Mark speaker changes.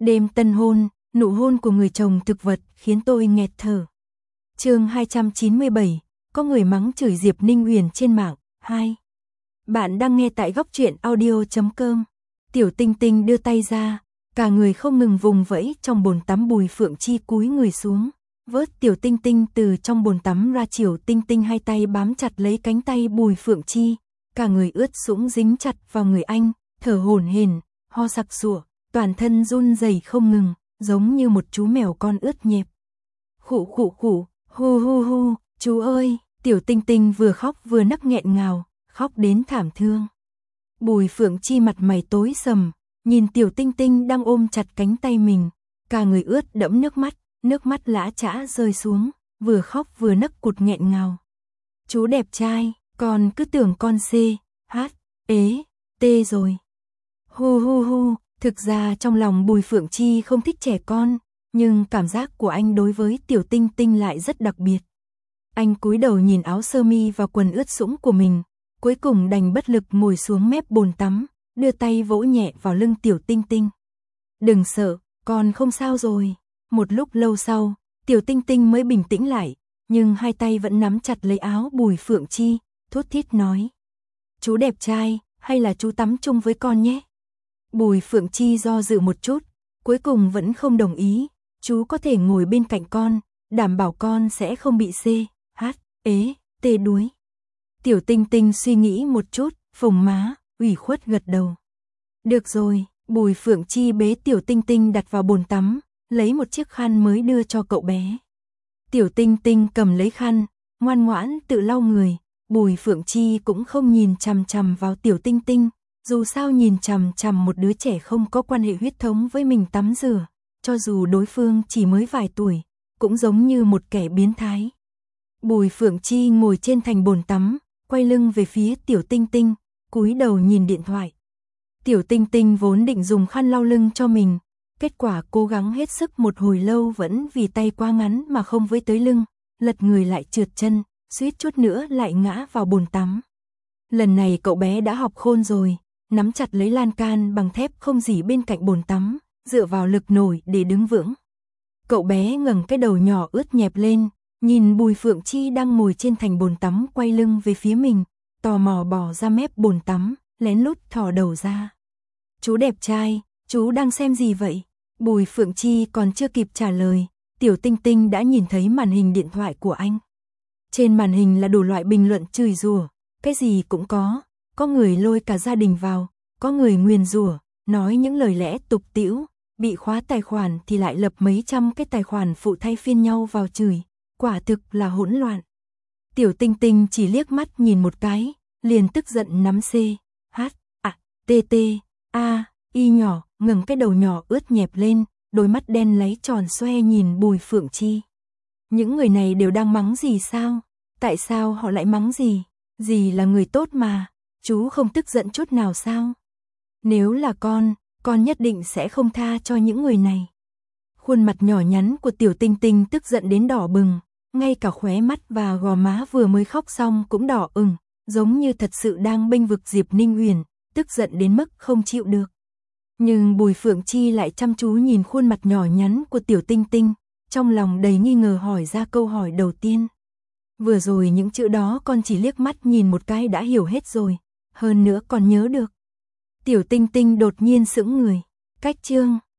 Speaker 1: Đêm tân hôn, nụ hôn của người chồng thực vật khiến tôi nghẹt thở. Chương 297, có người mắng chửi Diệp Ninh Huyền trên mạng. 2. Bạn đang nghe tại góc truyện audio.com. Tiểu Tinh Tinh đưa tay ra, cả người không ngừng vùng vẫy trong bồn tắm. Bùi Phượng Chi cúi người xuống, vớt Tiểu Tinh Tinh từ trong bồn tắm ra. Tiểu Tinh Tinh hai tay bám chặt lấy cánh tay Bùi Phượng Chi, cả người ướt sũng dính chặt vào người anh, thở hổn hển, ho sặc sụa, toàn thân run rẩy không ngừng, giống như một chú mèo con ướt nhẹp. Khụ khụ khụ, hu hu hu, chú ơi! Tiểu Tinh Tinh vừa khóc vừa nấc nghẹn ngào, khóc đến thảm thương. Bùi Phượng Chi mặt mày tối sầm, nhìn Tiểu Tinh Tinh đang ôm chặt cánh tay mình, cả người ướt đẫm nước mắt lã chã rơi xuống, vừa khóc vừa nấc cụt nghẹn ngào. Chú đẹp trai, con cứ tưởng con C, H, ế, T rồi. Hu hu hu, thực ra trong lòng Bùi Phượng Chi không thích trẻ con, nhưng cảm giác của anh đối với Tiểu Tinh Tinh lại rất đặc biệt. Anh cúi đầu nhìn áo sơ mi và quần ướt sũng của mình, cuối cùng đành bất lực ngồi xuống mép bồn tắm, đưa tay vỗ nhẹ vào lưng Tiểu Tinh Tinh. Đừng sợ, con không sao rồi. Một lúc lâu sau, Tiểu Tinh Tinh mới bình tĩnh lại, nhưng hai tay vẫn nắm chặt lấy áo Bùi Phượng Chi, thút thít nói. Chú đẹp trai, hay là chú tắm chung với con nhé? Bùi Phượng Chi do dự một chút, cuối cùng vẫn không đồng ý. Chú có thể ngồi bên cạnh con, đảm bảo con sẽ không bị C, H, ế, T đuối. Tiểu Tinh Tinh suy nghĩ một chút, phồng má, ủy khuất gật đầu. Được rồi, Bùi Phượng Chi bế Tiểu Tinh Tinh đặt vào bồn tắm, lấy một chiếc khăn mới đưa cho cậu bé. Tiểu Tinh Tinh cầm lấy khăn, ngoan ngoãn tự lau người. Bùi Phượng Chi cũng không nhìn chằm chằm vào Tiểu Tinh Tinh, dù sao nhìn chằm chằm một đứa trẻ không có quan hệ huyết thống với mình tắm rửa, cho dù đối phương chỉ mới vài tuổi, cũng giống như một kẻ biến thái. Bùi Phượng Chi ngồi trên thành bồn tắm, quay lưng về phía Tiểu Tinh Tinh, cúi đầu nhìn điện thoại. Tiểu Tinh Tinh vốn định dùng khăn lau lưng cho mình, kết quả cố gắng hết sức một hồi lâu vẫn vì tay quá ngắn mà không với tới lưng, lật người lại trượt chân, suýt chút nữa lại ngã vào bồn tắm. Lần này cậu bé đã học khôn rồi, nắm chặt lấy lan can bằng thép không dỉ bên cạnh bồn tắm, dựa vào lực nổi để đứng vững. Cậu bé ngẩng cái đầu nhỏ ướt nhẹp lên, nhìn Bùi Phượng Chi đang ngồi trên thành bồn tắm quay lưng về phía mình, tò mò bò ra mép bồn tắm, lén lút thò đầu ra. Chú đẹp trai, chú đang xem gì vậy? Bùi Phượng Chi còn chưa kịp trả lời, Tiểu Tinh Tinh đã nhìn thấy màn hình điện thoại của anh. Trên màn hình là đủ loại bình luận chửi rủa, cái gì cũng có người lôi cả gia đình vào, có người nguyền rủa, nói những lời lẽ tục tĩu, bị khóa tài khoản thì lại lập mấy trăm cái tài khoản phụ thay phiên nhau vào chửi, quả thực là hỗn loạn. Tiểu Tinh Tinh chỉ liếc mắt nhìn một cái, liền tức giận nắm C, H, T T, A, Y nhỏ, ngẩng cái đầu nhỏ ướt nhẹp lên, đôi mắt đen láy tròn xoe nhìn Bùi Phượng Chi. Những người này đều đang mắng gì sao? Tại sao họ lại mắng gì? Dì là người tốt mà, chú không tức giận chút nào sao? Nếu là con nhất định sẽ không tha cho những người này. Khuôn mặt nhỏ nhắn của Tiểu Tinh Tinh tức giận đến đỏ bừng, ngay cả khóe mắt và gò má vừa mới khóc xong cũng đỏ ửng, giống như thật sự đang bênh vực Diệp Ninh Huyền, tức giận đến mức không chịu được. Nhưng Bùi Phượng Chi lại chăm chú nhìn khuôn mặt nhỏ nhắn của Tiểu Tinh Tinh, trong lòng đầy nghi ngờ hỏi ra câu hỏi đầu tiên. Vừa rồi những chữ đó con chỉ liếc mắt nhìn một cái đã hiểu hết rồi, hơn nữa còn nhớ được. Tiểu Tinh Tinh đột nhiên sững người. Cách chương,